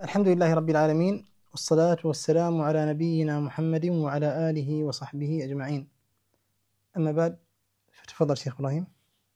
الحمد لله رب العالمين، والصلاة والسلام على نبينا محمد وعلى آله وصحبه أجمعين. أما بعد، فتفضل شيخ إبراهيم.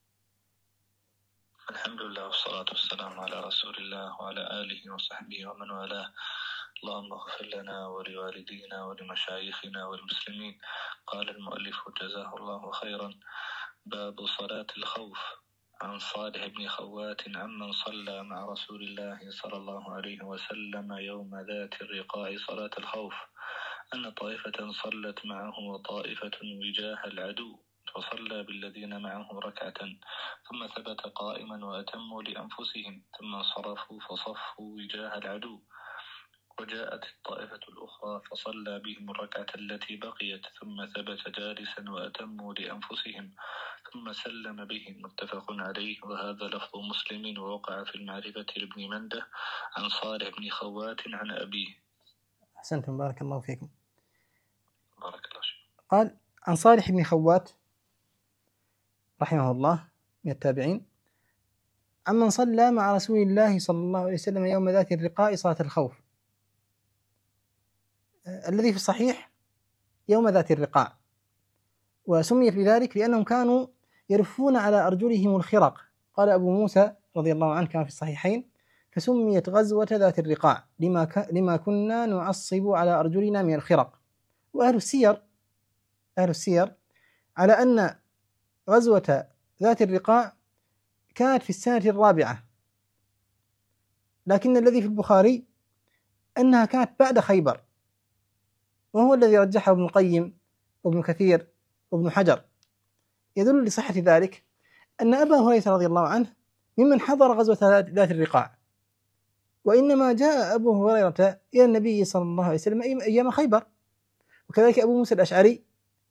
الحمد لله والصلاة والسلام على رسول الله وعلى آله وصحبه ومن والاه. اللهم اغفر لنا ولوالدينا ولمشايخنا والمسلمين. قال المؤلف جزاه الله خيرا: باب صلاة الخوف. عن صالح بن خوات عمن صلى مع رسول الله صلى الله عليه وسلم يوم ذات الرقاع صلاة الخوف أن طائفة صلت معه وطائفة وجاه العدو، فصلى بالذين معه ركعة ثم ثبت قائما وأتموا لأنفسهم ثم انصرفوا فصفوا وجاه العدو، وجاءت الطائفة الأخرى فصلى بهم الركعة التي بقيت ثم ثبت جالسا وأتموا لأنفسهم ثم سلم بهم. متفق عليه، وهذا لفظ مسلم ووقع في المعرفة لابن منده عن صالح بن خوات عن أبيه. أحسنتم، بارك الله فيكم. بارك الله فيك. قال عن صالح بن خوات رحمه الله من التابعين عمن صلى مع رسول الله صلى الله عليه وسلم يوم ذات الرقاء صلاة الخوف، الذي في الصحيح يوم ذات الرقاع، وسمي بذلك لأنهم كانوا يرفون على أرجلهم الخرق. قال أبو موسى رضي الله عنه كان في الصحيحين: فسميت غزوة ذات الرقاع لما كنا نعصب على أرجلنا من الخرق. وأهل السير على أن غزوة ذات الرقاع كانت في السنة الرابعة، لكن الذي في البخاري أنها كانت بعد خيبر، وهو الذي رجحه ابن القيم وابن كثير وابن حجر. يدل لصحة ذلك أن أبا هريرة رضي الله عنه ممن حضر غزوة ذات الرقاع، وإنما جاء أبو هريرة إلى النبي صلى الله عليه وسلم أيام خيبر. وكذلك أبو موسى الأشعري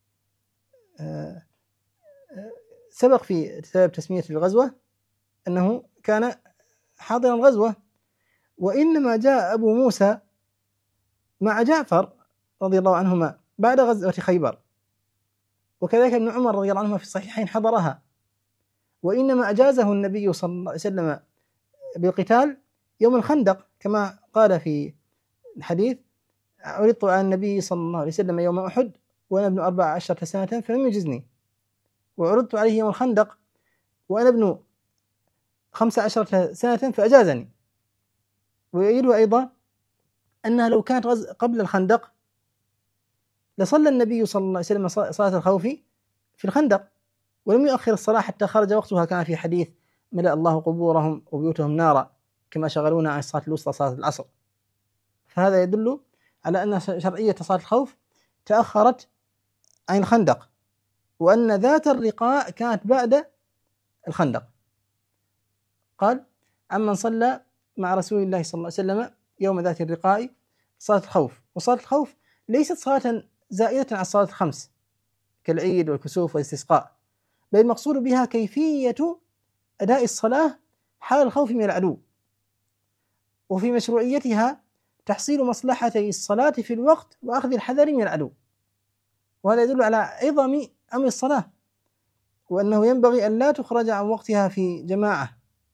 سبق في سبب تسمية الغزوة أنه كان حاضرا الغزوة، وإنما جاء أبو موسى مع جعفر رضي الله عنهما بعد غزوة خيبر. وكذلك ابن عمر رضي الله عنهما في الصحيحين حضرها، وإنما أجازه النبي صلى الله عليه وسلم بالقتال يوم الخندق، كما قال في الحديث: عرضت على النبي صلى الله عليه وسلم يوم أحد وأنا ابن 14 سنة فلم يجزني، وعرضت عليه يوم الخندق وأنا ابن 15 سنة فأجازني. ويقول أيضا أنها لو كانت قبل الخندق لصلى النبي صلى الله عليه وسلم صلاة الخوف في الخندق ولم يؤخر الصلاة حتى خرج وقتها، كان في حديث: ملأ الله قبورهم وبيوتهم نارا كما شغلونا عن الصلاة الوسطى صلاة العصر. فهذا يدل على أن شرعية صلاة الخوف تأخرت عن الخندق، وأن ذات الرقاع كانت بعد الخندق. قال: عمن صلى مع رسول الله صلى الله عليه وسلم يوم ذات الرقاع صلاة الخوف. وصلاة الخوف ليست صلاة زائدة عن الصلاة الخمس كالعيد والكسوف والاستسقاء، بل المقصود بها كيفية أداء الصلاة حال الخوف من العدو، وفي مشروعيتها تحصيل مصلحتي الصلاة في الوقت وأخذ الحذر من العدو. وهذا يدل على عظم أمر الصلاة، وأنه ينبغي أن لا تخرج عن وقتها في جماعة،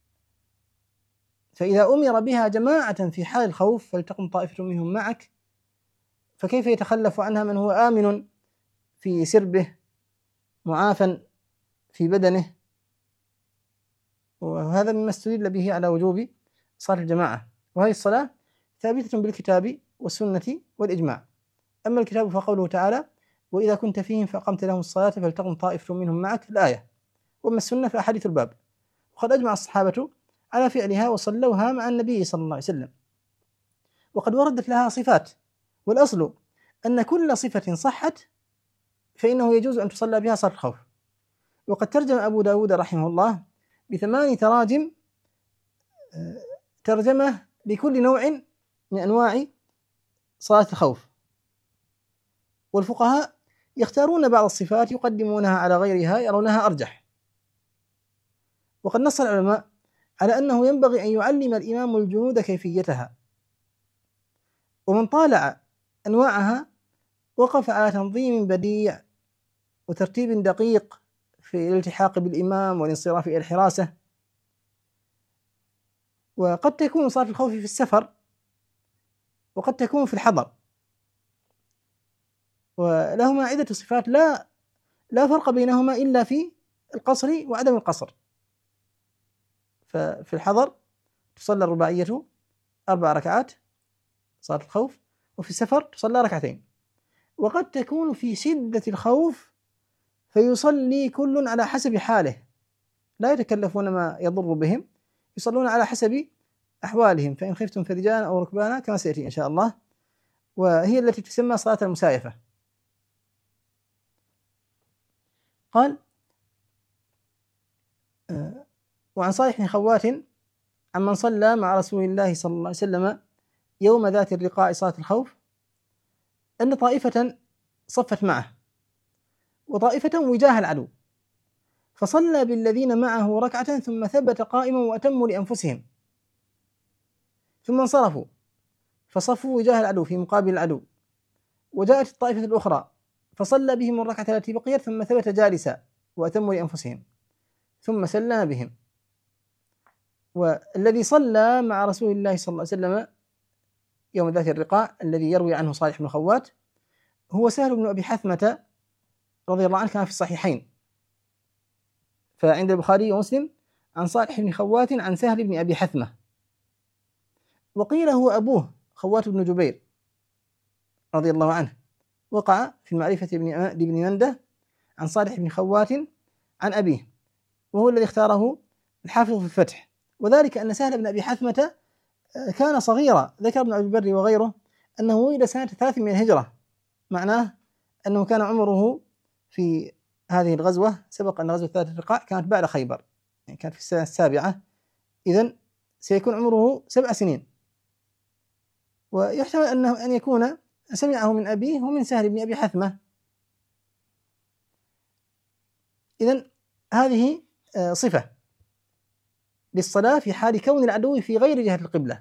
فإذا أمر بها جماعة في حال الخوف فلتقم طائفة منهم معك، فكيف يتخلف عنها من هو آمن في سربه معافى في بدنه؟ وهذا مما استدل به على وجوب صلاة الجماعة. وهذه الصلاة ثابتة بالكتاب والسنة والإجماع. أما الكتاب فقوله تعالى: وإذا كنت فيهم فأقمت لهم الصلاة فلتقم طائفة منهم معك، الآية. وأما السنة فأحاديث الباب، وقد أجمع الصحابة على فعلها وصلوها مع النبي صلى الله عليه وسلم، وقد وردت لها صفات، والأصل أن كل صفة صحت فإنه يجوز أن تصلى بها صلاة الخوف. وقد ترجم أبو داود رحمه الله ب8 تراجم، ترجمة لكل نوع من أنواع صلاة الخوف. والفقهاء يختارون بعض الصفات يقدمونها على غيرها، يرونها أرجح. وقد نص العلماء على أنه ينبغي أن يعلم الإمام الجنود كيفيتها، ومن طالع أنواعها وقف على تنظيم بديع وترتيب دقيق في الالتحاق بالإمام والانصراف إلى الحراسة. وقد تكون صلاة الخوف في السفر وقد تكون في الحضر، ولهما عدة صفات لا فرق بينهما إلا في القصر وعدم القصر. ففي الحضر تصلى الرباعية 4 ركعات صلاة الخوف، وفي السفر تصلى 2 ركعات. وقد تكون في شدة الخوف فيصلي كل على حسب حاله، لا يتكلفون ما يضر بهم، يصلون على حسب أحوالهم، فإن خفتم فرجالا أو ركبانا كما سيأتي إن شاء الله، وهي التي تسمى صلاة المسايفة. قال: وعن صالح بن خوات عمن صلى مع رسول الله صلى الله عليه وسلم يوم ذات الرقاع صلاة الخوف أن طائفة صفت معه وطائفة وجاه العدو، فصلى بالذين معه 2 ثم ثبت قائما وأتموا لأنفسهم، ثم انصرفوا فصفوا وجاه العدو في مقابل العدو، وجاءت الطائفة الأخرى فصلى بهم 2 التي بقيت ثم ثبت جالسا وأتموا لأنفسهم، ثم سلم بهم. والذي صلى مع رسول الله صلى الله عليه وسلم يوم ذات الرقاع الذي يروي عنه صالح بن خوات هو سهل بن أبي حثمة رضي الله عنه، كان في الصحيحين، فعند البخاري ومسلم عن صالح بن خوات عن سهل بن أبي حثمة، وقيل هو أبوه خوات بن جبير رضي الله عنه، وقع في المعرفة لابن منده عن صالح بن خوات عن أبيه، وهو الذي اختاره الحافظ في الفتح، وذلك أن سهل بن أبي حثمة كان صغيرا. ذكر ابن عبد البر وغيره أنه ولد سنة 3 من الهجرة، معناه أنه كان عمره في هذه الغزوة، سبق أن غزوة ذات الرقاع كانت بعد خيبر، يعني كانت في السنة 7، إذن سيكون عمره 7 سنين، ويحتمل أن يكون سمعه من أبيه ومن سهل بن أبي حثمة. إذن هذه صفة للصلاة في حال كون العدو في غير جهة القبلة.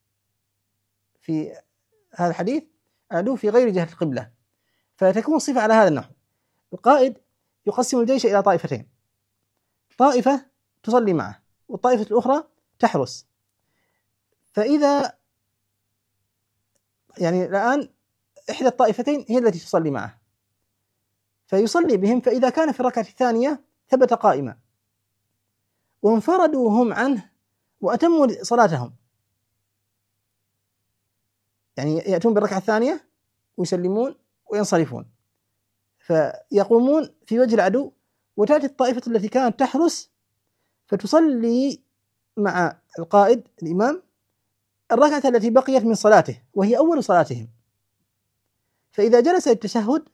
في هذا الحديث العدو في غير جهة القبلة، فتكون صفة على هذا النحو. القائد يقسم الجيش إلى طائفتين، طائفة تصلي معه والطائفة الأخرى تحرس، فإذا يعني الآن إحدى الطائفتين هي التي تصلي معه فيصلي بهم، فإذا كان في الركعة الثانية ثبت قائما، وانفردوا هم عنه وأتموا صلاتهم، يعني يأتون بالركعة الثانية ويسلمون وينصرفون، فيقومون في وجه العدو، وتأتي الطائفة التي كانت تحرس فتصلي مع القائد الإمام الركعة التي بقيت من صلاته وهي أول صلاتهم، فإذا جلس التشهد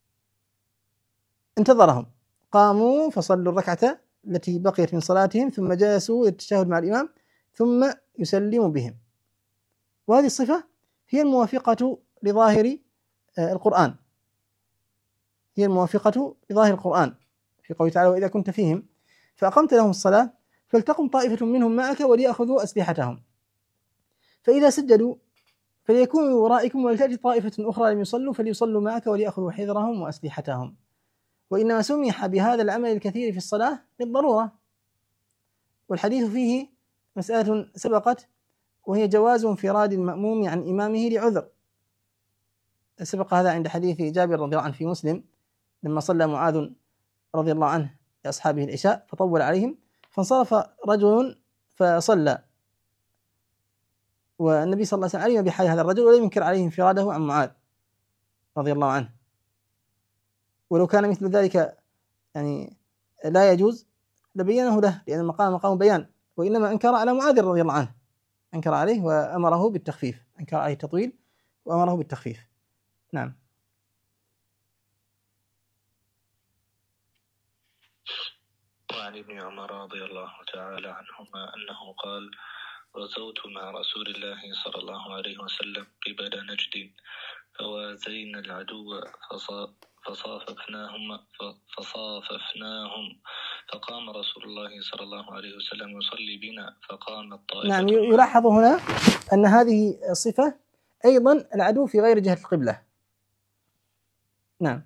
انتظرهم، قاموا فصلوا الركعة التي بقيت من صلاتهم ثم جلسوا التشهد مع الإمام ثم يسلم بهم. وهذه الصفة هي الموافقة لظاهر القرآن، هي الموافقة لظاهر القرآن في قوله تعالى: وإذا كنت فيهم فأقمت لهم الصلاة فلتقم طائفة منهم معك وليأخذوا أسلحتهم، فإذا سجدوا فليكونوا ورائكم ولتأتي طائفة أخرى لم يصلوا فليصلوا معك وليأخذوا حذرهم وأسلحتهم. وإنما سمح بهذا العمل الكثير في الصلاة للضرورة، والحديث فيه مسألة سبقت وهي جواز انفراد المأموم عن إمامه لعذر، سبق هذا عند حديث جابر رضي الله عنه في مسلم لما صلى معاذ رضي الله عنه لأصحابه العشاء فطول عليهم فانصرف رجل فصلى، والنبي صلى الله عليه وسلم علم بحال هذا الرجل ولم ينكر عليه انفراده عن معاذ رضي الله عنه، ولو كان مثل ذلك يعني لا يجوز لبينه له، لأن المقام مقام بيان، وإنما أنكر على معاذ رضي الله عنه، أنكر عليه وأمره بالتخفيف، أنكر عليه التطويل وأمره بالتخفيف. نعم. وعن ابن عمر رضي الله تعالى عنهما أنه قال: غزوت مع رسول الله صلى الله عليه وسلم قبل نجد فوازينا العدو فصاففناهم فقام رسول الله صلى الله عليه وسلم يصلي بنا فقام الطائفة. نعم، يلاحظ هنا أن هذه الصفة أيضا العدو في غير جهة القبلة. نعم.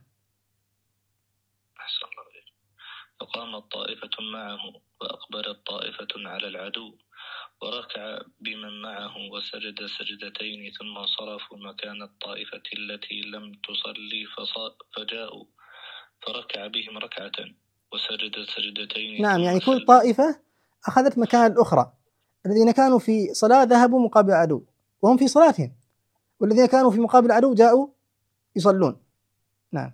أحسن الله عليك. فقامت طائفة معه وأقبلت طائفة على العدو وركع بمن معه وسجد سجدتين ثم انصرفوا مكان الطائفة التي لم تصلي فجاءوا فركع بهم ركعة وسجد سجدتين. نعم، يعني كل طائفة أخذت مكان الأخرى. الذين كانوا في صلاة ذهبوا مقابل العدو وهم في صلاتهم، والذين كانوا في مقابل العدو جاءوا يصلون. نعم.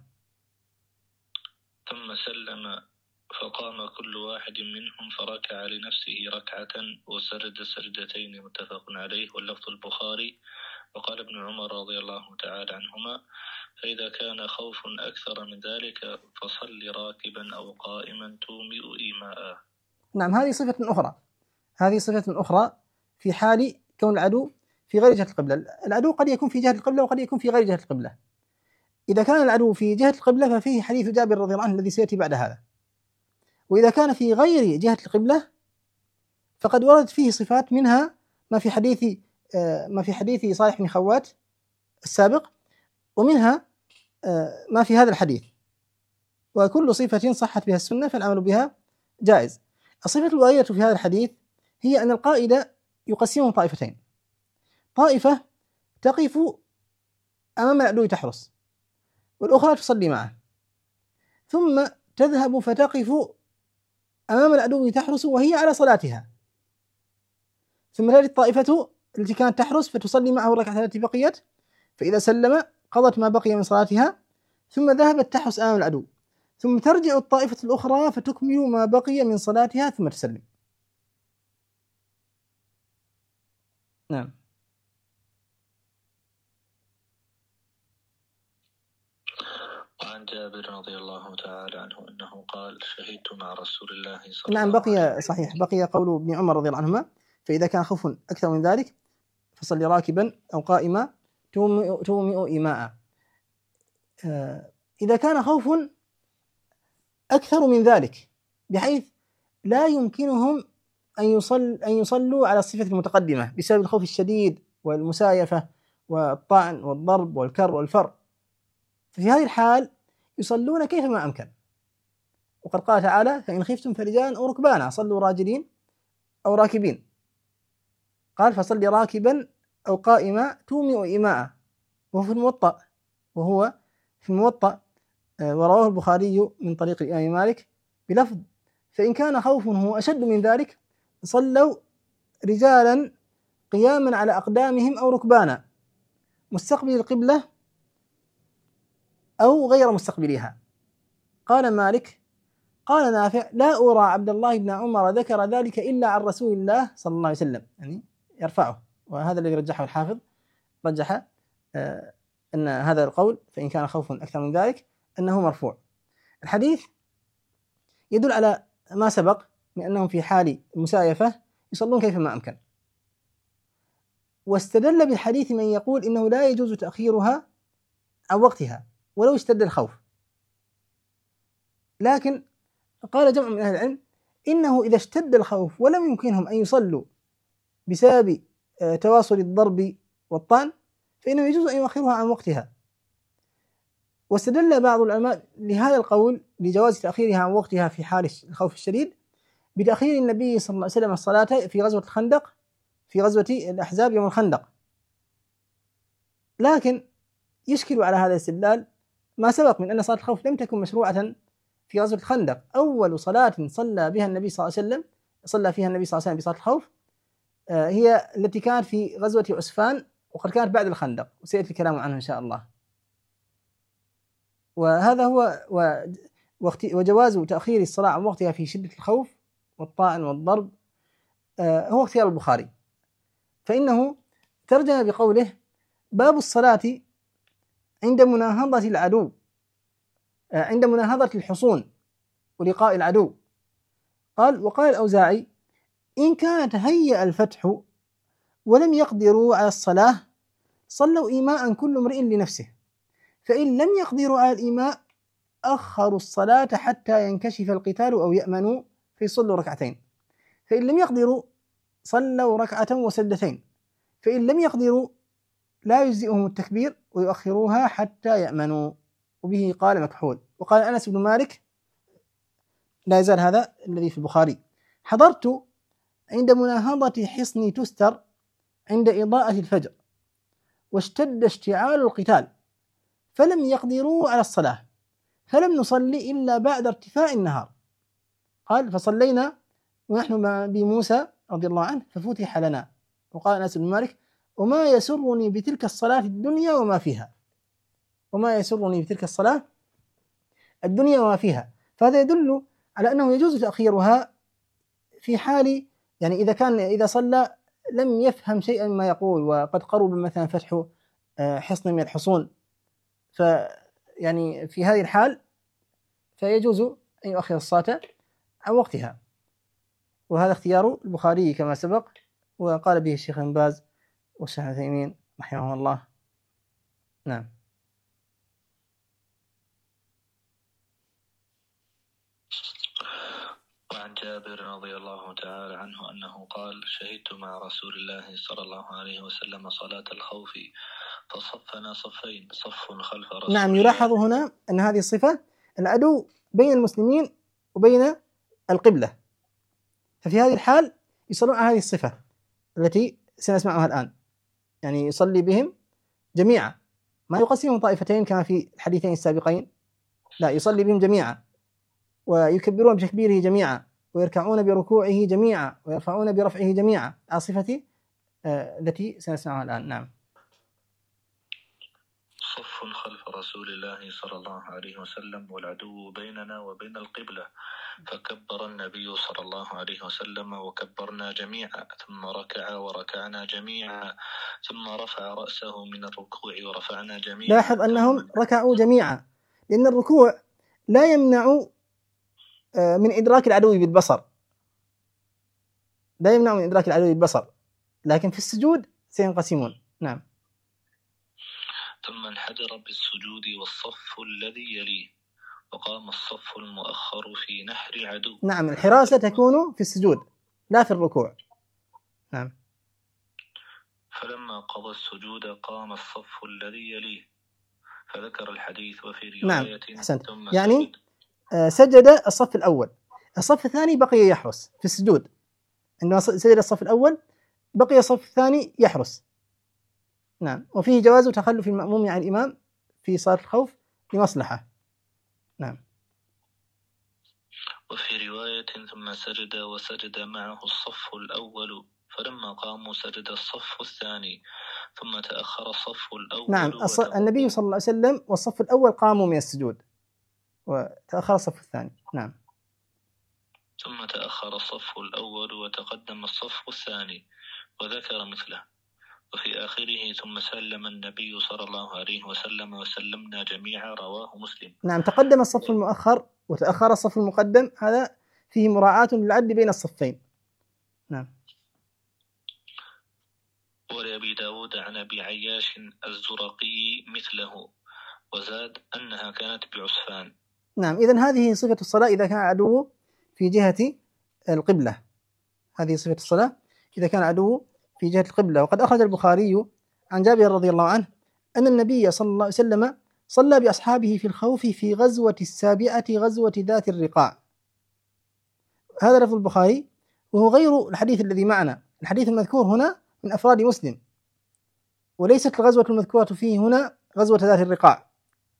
ثم سلم فقام كل واحد منهم فركع لنفسه ركعة وسجد سجدتين، متفق عليه واللفظ البخاري. وقال ابن عمر رضي الله تعالى عنهما: فإذا كان خوف أكثر من ذلك فصل راكبا أو قائما تومئ إيماء. نعم، هذه صفة أخرى في حال كون العدو في غير جهة القبلة. العدو قد يكون في جهة القبلة وقد يكون في غير جهة القبلة. إذا كان العدو في جهة القبلة ففيه حديث جابر رضي الله عنه الذي سيأتي بعد هذا، وإذا كان في غير جهة القبلة فقد وردت فيه صفات، منها ما في حديث صالح بن خوات السابق، ومنها ما في هذا الحديث. وكل صفة صحت بها السنة فالعمل بها جائز. الصفة الواردة في هذا الحديث هي أن القائد يقسمهم طائفتين: طائفة تقف أمام العدو تحرس، والأخرى تصلي معه، ثم تذهب فتقف أمام العدو تحرس وهي على صلاتها، ثم تأتي الطائفة التي كانت تحرس فتصلي معه الركعة التي بقيت، فإذا سلم قضت ما بقي من صلاتها ثم ذهبت تحرس أمام العدو، ثم ترجع الطائفة الأخرى فتكمل ما بقي من صلاتها ثم تسلم. نعم. وعن جابر رضي الله تعالى عنه أنه قال: شهدت مع رسول الله صلى الله عليه وسلم. بقي صحيح، بقي قول ابن عمر رضي الله عنهما: فإذا كان خوف أكثر من ذلك فصل راكبا أو قائما تومئ إيماء. إذا كان خوف أكثر من ذلك بحيث لا يمكنهم أن يصلوا على الصفة المتقدمة بسبب الخوف الشديد والمسايفة والطعن والضرب والكر والفر، ففي هذه الحال يصلون كيفما أمكن. وقد قال تعالى: فإن خفتم فرجالا أو ركبانا صلوا راجلين أو راكبين. قال: فصل راكبا أو قائما تومئ إيماء. وهو في الموطأ ورواه البخاري من طريق الإمام مالك بلفظ: فإن كان خوفه أشد من ذلك صلوا رجالا قياما على أقدامهم أو ركبانا مستقبل القبلة أو غير مستقبلها. قال مالك: قال نافع: لا أرى عبد الله بن عمر ذكر ذلك إلا عن رسول الله صلى الله عليه وسلم، يعني يرفعه. وهذا الذي رجحه الحافظ، رجح أن هذا القول فإن كان خوف أكثر من ذلك أنه مرفوع. الحديث يدل على ما سبق من أنهم في حال المسايفة يصلون كيفما أمكن. واستدل بالحديث من يقول إنه لا يجوز تأخيرها عن وقتها ولو اشتد الخوف، لكن قال جمع من أهل العلم إنه إذا اشتد الخوف ولم يمكنهم أن يصلوا بسبب تواصل الضرب والطعن فإنه يجوز أن يؤخرها عن وقتها. واستدل بعض العلماء لهذا القول لجواز تأخيرها عن وقتها في حال الخوف الشديد بتأخير النبي صلى الله عليه وسلم الصلاة في غزوة الخندق، في غزوة الأحزاب يوم الخندق. لكن يشكل على هذا الاستدلال ما سبق من أن صلاة الخوف لم تكن مشروعة في غزوة الخندق. أول صلاة صلى فيها النبي صلى الله عليه وسلم بصلاة الخوف هي التي كانت في غزوة عسفان، وقد كانت بعد الخندق وسيأتي الكلام عنه إن شاء الله. وهذا هو وجواز تأخير الصلاة عن وقتها في شدة الخوف والطعن والضرب هو اختيار البخاري، فإنه ترجم بقوله: باب الصلاة عند مناهضة العدو، عند مناهضة الحصون ولقاء العدو. قال: وقال الأوزاعي: إن كان تهيأ الفتح ولم يقدروا على الصلاة صلوا إيماء كل امرئ لنفسه، فإن لم يقدروا على الإيماء أخروا الصلاة حتى ينكشف القتال أو يأمنوا فيصلوا ركعتين، فإن لم يقدروا صلوا ركعة وسجدتين، فإن لم يقدروا لا يجزئهم التكبير ويؤخروها حتى يأمنوا. وبه قال مكحول. وقال أنس بن مالك، لا يزال هذا الذي في البخاري: حضرت عند مناهضة حصن تستر عند إضاءة الفجر، واشتد اشتعال القتال فلم يقدروا على الصلاة، فلم نصلي إلا بعد ارتفاع النهار. قال فصلينا ونحن بموسى رضي الله عنه ففتح لنا. وقال أنس بن مالك وما يسرني بتلك الصلاة الدنيا وما فيها، وما يسرني بتلك الصلاة الدنيا وما فيها. فهذا يدل على أنه يجوز تأخيرها في حال يعني إذا صلى لم يفهم شيئا مما يقول، وقد قرب مثلا فتح حصن من الحصون، فيعني في هذه الحال فيجوز أن يؤخر الصلاة عن وقتها. وهذا اختيار البخاري كما سبق، وقال به الشيخ ابن باز والشيخ عثيمين رحمه الله. نعم. وعن جابر رضي الله تعالى عنه أنه قال شهدت مع رسول الله صلى الله عليه وسلم صلاة الخوف فصفنا صفين، صف خلف رسول الله. نعم، يلاحظ هنا أن هذه الصفة العدو بين المسلمين وبين القبلة، ففي هذه الحال يصلون على هذه الصفة التي سنسمعها الآن، يعني يصلي بهم جميعا، ما يقسمهم طائفتين كما في الحديثين السابقين، لا، يصلي بهم جميعا، ويكبرون بتكبيره جميعا، ويركعون بركوعه جميعا، ويرفعون برفعه جميعا، على صفة التي سنسمعها الآن. نعم. صف خلف رسول الله صلى الله عليه وسلم والعدو بيننا وبين القبلة، فكبر النبي صلى الله عليه وسلم وكبرنا جميعا، ثم ركع وركعنا جميعا، ثم رفع رأسه من الركوع ورفعنا جميعا. لاحظ أنهم ركعوا جميعا، لأن الركوع لا يمنع من إدراك العدو بالبصر، لا يمنع من إدراك العدو بالبصر، لكن في السجود سينقسمون. نعم. ثم انحدر بالسجود والصف الذي يليه، وقام الصف المؤخر في نحر العدو. نعم، الحراسة تكون في السجود لا في الركوع. نعم. فلما قضى السجود قام الصف الذي يليه، فذكر الحديث وفي رواية. نعم، أحسنت. يعني سجد الصف الأول، الصف الثاني بقي يحرس في السجود، عندما سجد الصف الأول بقي الصف الثاني يحرس. نعم. وفيه جواز تخلف المأموم عن الإمام في صلاة الخوف لمصلحة. نعم. وفي رواية ثم سجد وسجد معه الصف الأول، فلما قاموا سجد الصف الثاني، ثم تأخر الصف الأول. نعم، النبي صلى الله عليه وسلم والصف الأول قاموا من السجود وتأخر الصف الثاني. نعم. ثم تأخر الصف الأول وتقدم الصف الثاني، وذكر مثله. وفي آخره ثم سلم النبي صلى الله عليه وسلم وسلمنا جميعا، رواه مسلم. نعم، تقدم الصف المؤخر وتأخر الصف المقدم، هذا فيه مراعاة للعدل بين الصفين. نعم. ولأبي داود عن أبي عياش الزرقي مثله، وزاد أنها كانت بعسفان. نعم، إذن هذه صفة الصلاة إذا كان عدو في جهة القبلة، هذه صفة الصلاة إذا كان عدو في جهة القبلة. وقد أخرج البخاري عن جابر رضي الله عنه أن النبي صلى الله عليه وسلم صلى بأصحابه في الخوف في غزوة السابعة، غزوة ذات الرقاع. هذا لفظ البخاري وهو غير الحديث الذي معنا. الحديث المذكور هنا من أفراد مسلم، وليست الغزوة المذكورة فيه هنا غزوة ذات الرقاع.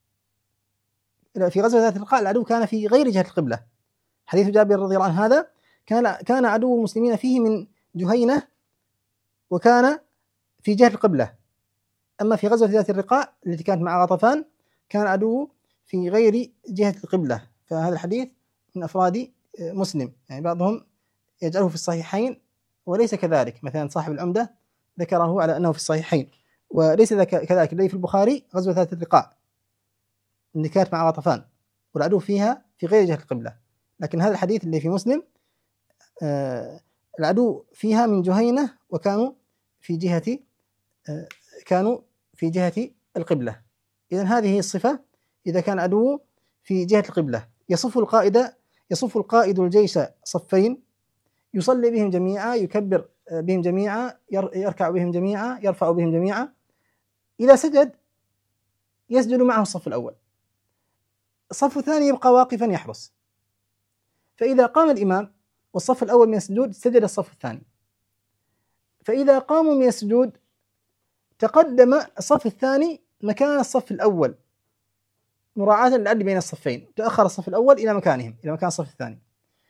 في غزوة ذات الرقاع العدو كان في غير جهة القبلة. حديث جابر رضي الله عنه هذا كان عدو المسلمين فيه من جهينة، وكان في جهة القبلة. أما في غزوة ذات الرقاع التي كانت مع غطفان كان عدو في غير جهة القبلة. فهذا الحديث من أفراد مسلم، يعني بعضهم يجعله في الصحيحين وليس كذلك، مثلا صاحب العمدة ذكره على أنه في الصحيحين، وليس كذلك. الذي في البخاري غزوة ذات الرقاع اللي كانت مع غطفان والعدو فيها في غير جهة القبلة. لكن هذا الحديث اللي في مسلم العدو فيها من جهينة وكانوا في جهة القبلة. إذن هذه الصفة إذا كان عدو في جهة القبلة. يصف القائد الجيش صفين، يصلي بهم جميعا، يكبر بهم جميعا، يركع بهم جميعا، يرفع بهم جميعا. إذا سجد يسجد معه الصف الأول، الصف الثاني يبقى واقفا يحرس. فإذا قام الإمام والصف الأول من السجود سجد الصف الثاني، فإذا قاموا من السجود تقدم الصف الثاني مكان الصف الأول مراعاة للعدل بين الصفين، تأخر الصف الأول إلى مكانهم، إلى مكان الصف الثاني،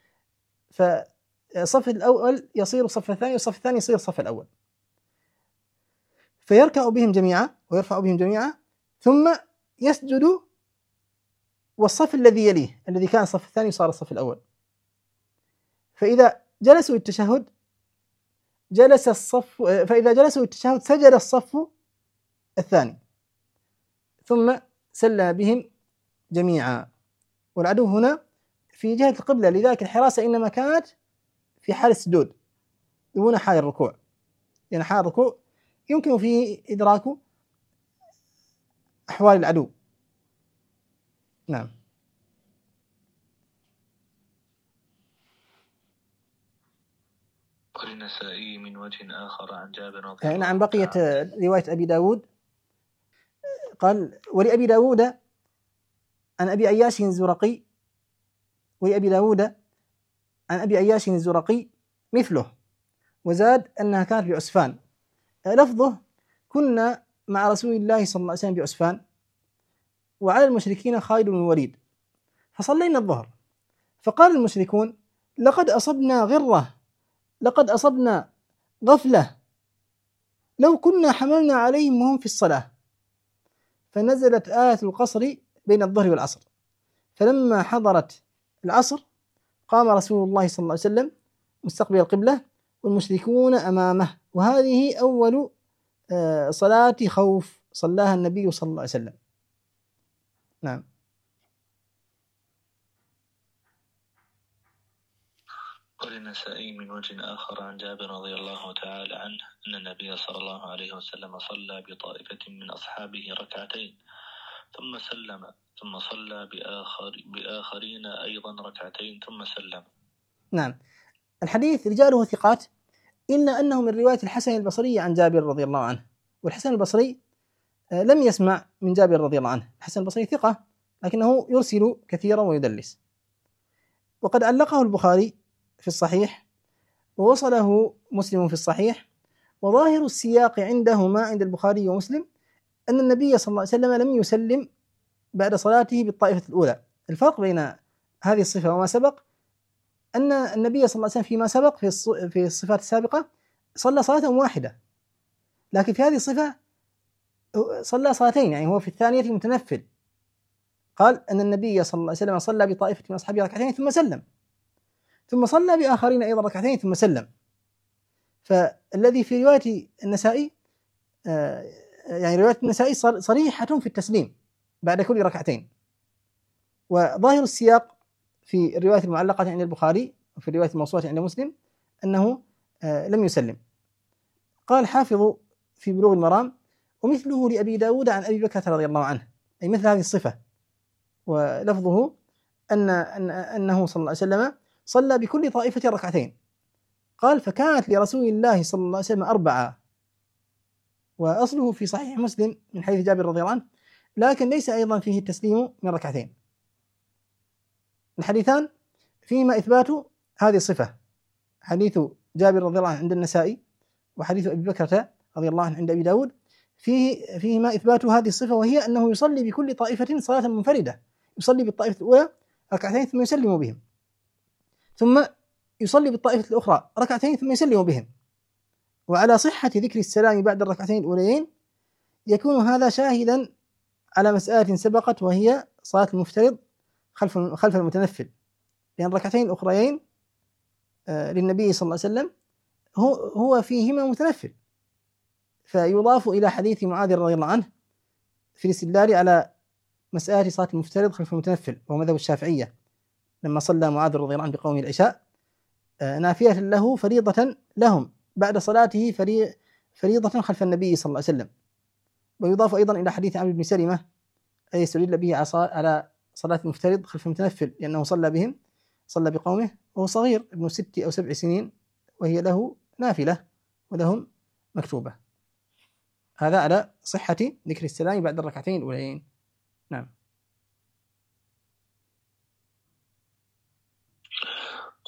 فالصف الأول يصير الصف الثاني والصف الثاني يصير الصف الأول، فيركع بهم جميعا ويرفع بهم جميعا ثم يسجد، والصف الذي يليه الذي كان الصف الثاني صار الصف الأول. فإذا جلسوا التشهد جلس الصف، فإذا جلسوا التشهد سجد الصف الثاني ثم سلم بهم جميعا. والعدو هنا في جهة القبلة، لذلك الحراسة إنما كانت في حال السجود دون حال الركوع، لأن حال الركوع يمكن فيه إدراك أحوال العدو. نعم. وللنسائي من وجه آخر عن جابر رضي الله عنه. نعم. بقيت رواية أبي داود، قال ولأبي داود عن أبي أياش الزرقي، ولأبي داود عن أبي أياش الزرقي مثله، وزاد أنها كانت بعسفان. لفظه كنا مع رسول الله صلى الله عليه وسلم بعسفان وعلى المشركين خالد بن الوليد، فصلينا الظهر، فقال المشركون لقد أصبنا غرة، لقد أصبنا غفلة، لو كنا حملنا عليهم وهم في الصلاة، فنزلت آية القصر بين الظهر والعصر، فلما حضرت العصر قام رسول الله صلى الله عليه وسلم مستقبل القبلة والمشركون أمامه، وهذه أول صلاة خوف صلاها النبي صلى الله عليه وسلم. نعم. وللنسائي من وجه آخر عن جابر رضي الله تعالى عنه أن النبي صلى الله عليه وسلم صلى بطائفة من أصحابه ركعتين ثم سلم، ثم صلى بآخرين أيضا ركعتين ثم سلم. نعم. الحديث رجاله ثقات، إلا أنه من رواية الحسن البصري عن جابر رضي الله عنه، والحسن البصري لم يسمع من جابر رضي الله عنه. الحسن البصري ثقة لكنه يرسل كثيرا ويدلس، وقد علقه البخاري في الصحيح ووصله مسلم في الصحيح، وظاهر السياق عندهما عند البخاري ومسلم أن النبي صلى الله عليه وسلم لم يسلم بعد صلاته بالطائفة الأولى. الفرق بين هذه الصفة وما سبق أن النبي صلى الله عليه وسلم فيما سبق في الصفات السابقة صلى صلاة واحدة، لكن في هذه الصفة صلى صلاتين، يعني هو في الثانية متنفل. قال أن النبي صلى الله عليه وسلم صلى بطائفة من أصحابه ركعتين ثم سلم، ثم صلى بآخرين أيضا ركعتين ثم سلم. فالذي في رواية النسائي يعني رواية النسائي صريحة في التسليم بعد كل ركعتين، وظاهر السياق في الرواية المعلقة عند البخاري وفي الرواية الموصولة عند مسلم أنه لم يسلم. قال حافظ في بلوغ المرام ومثله لأبي داود عن أبي بكر رضي الله عنه، أي مثل هذه الصفة، ولفظه أنه صلى الله عليه وسلم صلى بكل طائفة ركعتين. قال فكانت لرسول الله صلى الله عليه وسلم 4، وأصله في صحيح مسلم من حديث جابر رضي الله عنه، لكن ليس أيضا فيه التسليم من ركعتين. الحديثان فيما إثبات هذه الصفة، حديث جابر رضي الله عنه عند النسائي وحديث أبي بكر رضي الله عنه عند أبي داود فيهما إثبات هذه الصفة، وهي أنه يصلي بكل طائفة صلاة منفردة، يصلي بالطائفة الأولى ركعتين ثم يسلم بهم، ثم يصلي بالطائفة الأخرى ركعتين ثم يسلم بهم. وعلى صحة ذكر السلام بعد الركعتين الأوليين يكون هذا شاهدا على مسألة سبقت، وهي صلاة المفترض خلف المتنفل، لأن الركعتين الأخريين للنبي صلى الله عليه وسلم هو فيهما متنفل، فيضاف إلى حديث معاذ رضي الله عنه في الاستدلال على مسألة صلاة المفترض خلف المتنفل، وهو مذهب الشافعية، لما صلى معاذ رضي الله عنه بقومه العشاء نافية له فريضة لهم بعد صلاته فريضة خلف النبي صلى الله عليه وسلم. ويضاف أيضا إلى حديث عمرو بن سلمة أي يستدل به على صلاة المفترض خلف المتنفل، لأنه صلى بقومه وهو صغير ابن 6 أو 7 سنين، وهي له نافلة ولهم مكتوبة. هذا على صحة ذكر السلام بعد الركعتين الأولين. نعم.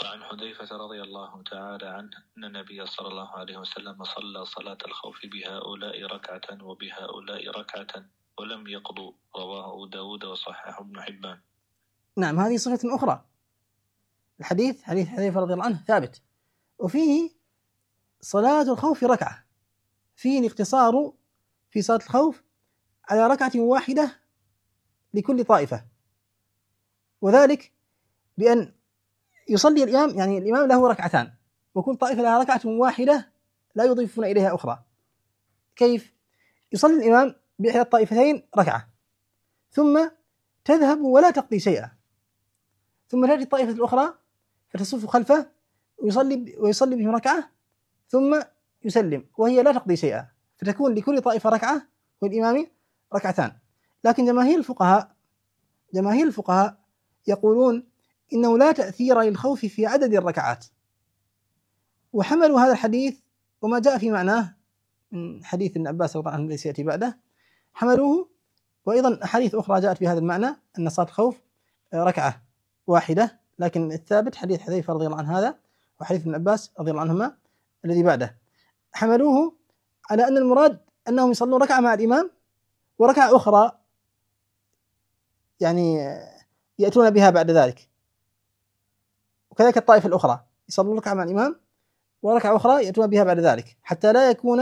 وعن حذيفة رضي الله تعالى عنه أن النبي صلى الله عليه وسلم صلى صلاة الخوف بهؤلاء ركعة وبهؤلاء ركعة ولم يقضوا، رواه أبو داود وصححه ابن حبان. نعم، هذه صفة أخرى. الحديث حديث حذيفة رضي الله عنه ثابت، وفيه صلاة الخوف ركعة، فيه الاقتصار في صلاة الخوف على ركعة واحدة لكل طائفة، وذلك بأن يصلي الإمام، يعني الإمام له ركعتان وكل طائفة لها ركعة واحدة لا يضيفون إليها أخرى. كيف؟ يصلي الإمام بإحدى الطائفتين ركعة ثم تذهب ولا تقضي شيئا، ثم تأتي الطائفة الأخرى فتصف خلفه ويصلي بهم ركعة ثم يسلم وهي لا تقضي شيئا، فتكون لكل طائفة ركعة والإمام ركعتان. لكن جماهير الفقهاء يقولون إنه لا تأثير للخوف في عدد الركعات، وحملوا هذا الحديث وما جاء في معناه من حديث ابن عباس رضي الله عنه الذي سيأتي بعده، حملوه، وأيضا أحاديث أخرى جاءت بهذا المعنى أن صلاة الخوف ركعة واحدة، لكن الثابت حديث حذيفة رضي الله عنه هذا وحديث ابن عباس رضي الله عنهما الذي بعده، حملوه على أن المراد أنهم يصلون ركعة مع الإمام وركعة أخرى يعني يأتون بها بعد ذلك، وكذلك الطائفة الأخرى يصلون ركعة مع الإمام وركعة أخرى يأتون بها بعد ذلك، حتى لا يكون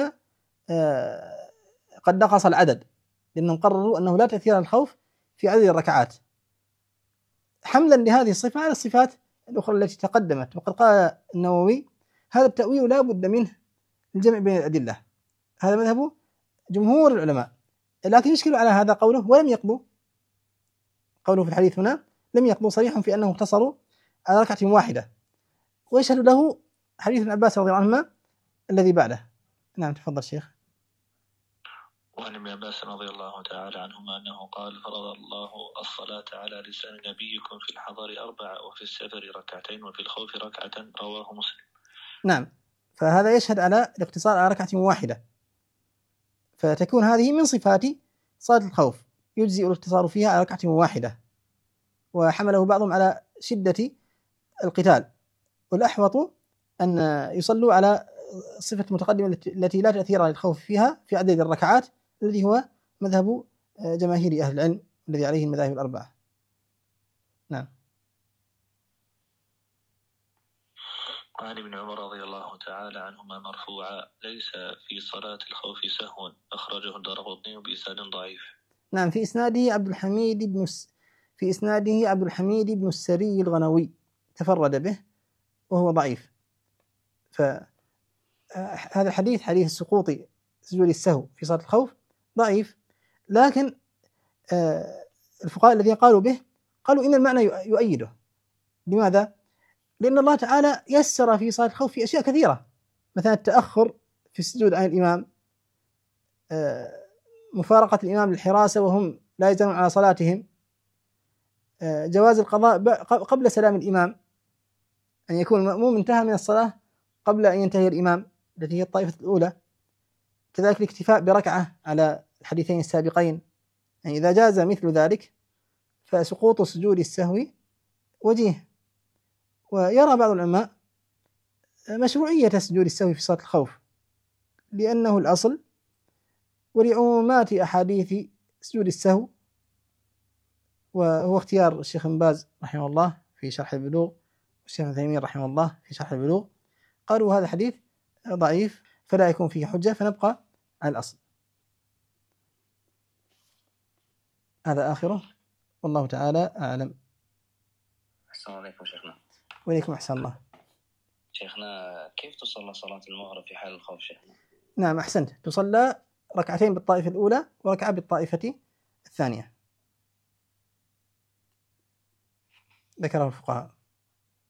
قد نقص العدد، لأنهم قرروا أنه لا تأثير الخوف في عدد الركعات، حملا لهذه الصفة على الصفات الأخرى التي تقدمت. وقد قال النووي هذا التأويل لا بد منه الجمع بين الأدلة، هذا مذهب جمهور العلماء، لكن يشكل على هذا قوله ولم يقضوا، قوله في الحديث هنا لم يقضوا صريح في أنهم اقتصروا على ركعة واحدة، ويشهد له حديث ابن عباس رضي الله عنهما الذي بعده. نعم تفضل شيخ. وعن ابن عباس رضي الله تعالى عنهما أنه قال فرض الله الصلاة على لسان نبيكم في الحضر 4 وفي السفر 2 وفي الخوف 1، رواه مسلم. نعم، فهذا يشهد على الاقتصار على ركعة واحدة، فتكون هذه من صفات صلاة الخوف، يجزئ الاقتصار فيها على ركعة واحدة، وحمله بعضهم على شدة القتال، والأحوط أن يصلوا على صفة متقدمة التي لا تأثير للخوف فيها في عدد الركعات، الذي هو مذهب جماهير أهل العلم الذي عليه المذاهب الأربعة. نعم. وعن ابن عمر رضي الله تعالى عنهما مرفوعا ليس في صلاة الخوف سهو، أخرجه الدارقطني بإسناد ضعيف. نعم، في إسناده عبد الحميد بن السري الغنوي تفرد به وهو ضعيف، فهذا الحديث حديث السقوط سجود السهو في صلاة الخوف ضعيف، لكن الفقهاء الذين قالوا به قالوا إن المعنى يؤيده. لماذا؟ لأن الله تعالى يسر في صلاة الخوف في أشياء كثيرة، مثلا التأخر في السجود عن الإمام، مفارقة الإمام للحراسة وهم لا يزالون على صلاتهم، جواز القضاء قبل سلام الإمام، أن يكون المأموم انتهى من الصلاة قبل أن ينتهي الإمام التي هي الطائفة الأولى، كذلك الاكتفاء بركعة على الحديثين السابقين، يعني إذا جاز مثل ذلك فسقوط سجود السهو وجيه. ويرى بعض العلماء مشروعية سجود السهو في صلاة الخوف لأنه الأصل، ولعمومات أحاديث سجود السهو، وهو اختيار الشيخ ابن باز رحمه الله في شرح البلوغ والشيخ ابن تيمية رحمه الله في شرح البلوغ، قالوا هذا حديث ضعيف فلا يكون فيه حجة، فنبقى على الأصل. هذا آخره، والله تعالى أعلم. أحسن عليكم شيخنا. وإليكم أحسن الله. شيخنا كيف تصلى صلاة المغرب في حال الخوف شيخنا؟ نعم أحسنت، تصلى ركعتين بالطائفة الأولى وركعة بالطائفة الثانية، ذكره الفقهاء.